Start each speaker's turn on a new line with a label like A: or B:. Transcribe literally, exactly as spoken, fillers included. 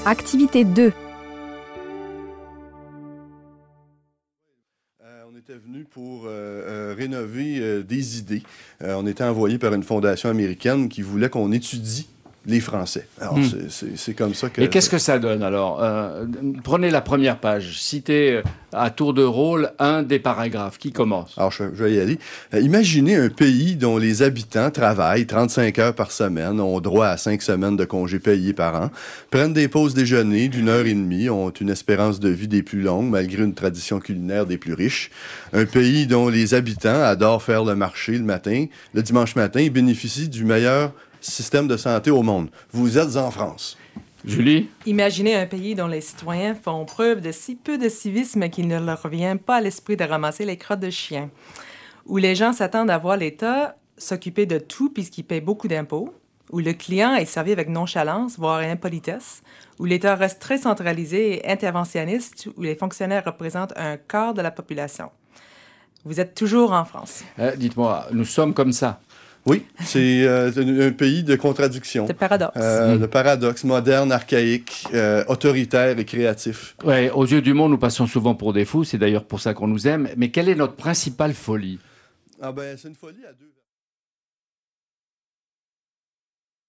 A: Activité deux.
B: On était venu pour euh, euh, rénover euh, des idées. Euh, on était envoyé par une fondation américaine qui voulait qu'on étudie les Français. Alors,
C: Mmh.
B: c'est, c'est, c'est comme ça que...
C: Et qu'est-ce que ça donne, alors? euh, Prenez la première page. Citez à tour de rôle un des paragraphes. Qui commence?
B: Alors, je, je vais y aller. Euh, imaginez un pays dont les habitants travaillent trente-cinq heures par semaine, ont droit à cinq semaines de congés payés par an, prennent des pauses déjeuner d'une heure et demie, ont une espérance de vie des plus longues, malgré une tradition culinaire des plus riches. Un pays dont les habitants adorent faire le marché le matin, le dimanche matin, et bénéficient du meilleur système de santé au monde. Vous êtes en France.
C: Julie?
D: Imaginez un pays dont les citoyens font preuve de si peu de civisme qu'il ne leur vient pas à l'esprit de ramasser les crottes de chiens, où les gens s'attendent à voir l'État s'occuper de tout puisqu'il paye beaucoup d'impôts, où le client est servi avec nonchalance, voire impolitesse, où l'État reste très centralisé et interventionniste, où les fonctionnaires représentent un quart de la population. Vous êtes toujours en France.
C: Euh, dites-moi, nous sommes comme ça.
B: Oui, c'est euh, un, un pays de contradictions.
D: De paradoxe.
B: Euh,
C: Mmh.
B: de paradoxe, moderne, archaïque, euh, autoritaire et créatif.
C: Ouais, aux yeux du monde, nous passons souvent pour des fous. C'est d'ailleurs pour ça qu'on nous aime. Mais quelle est notre principale folie?
B: Ah ben, c'est une folie à deux...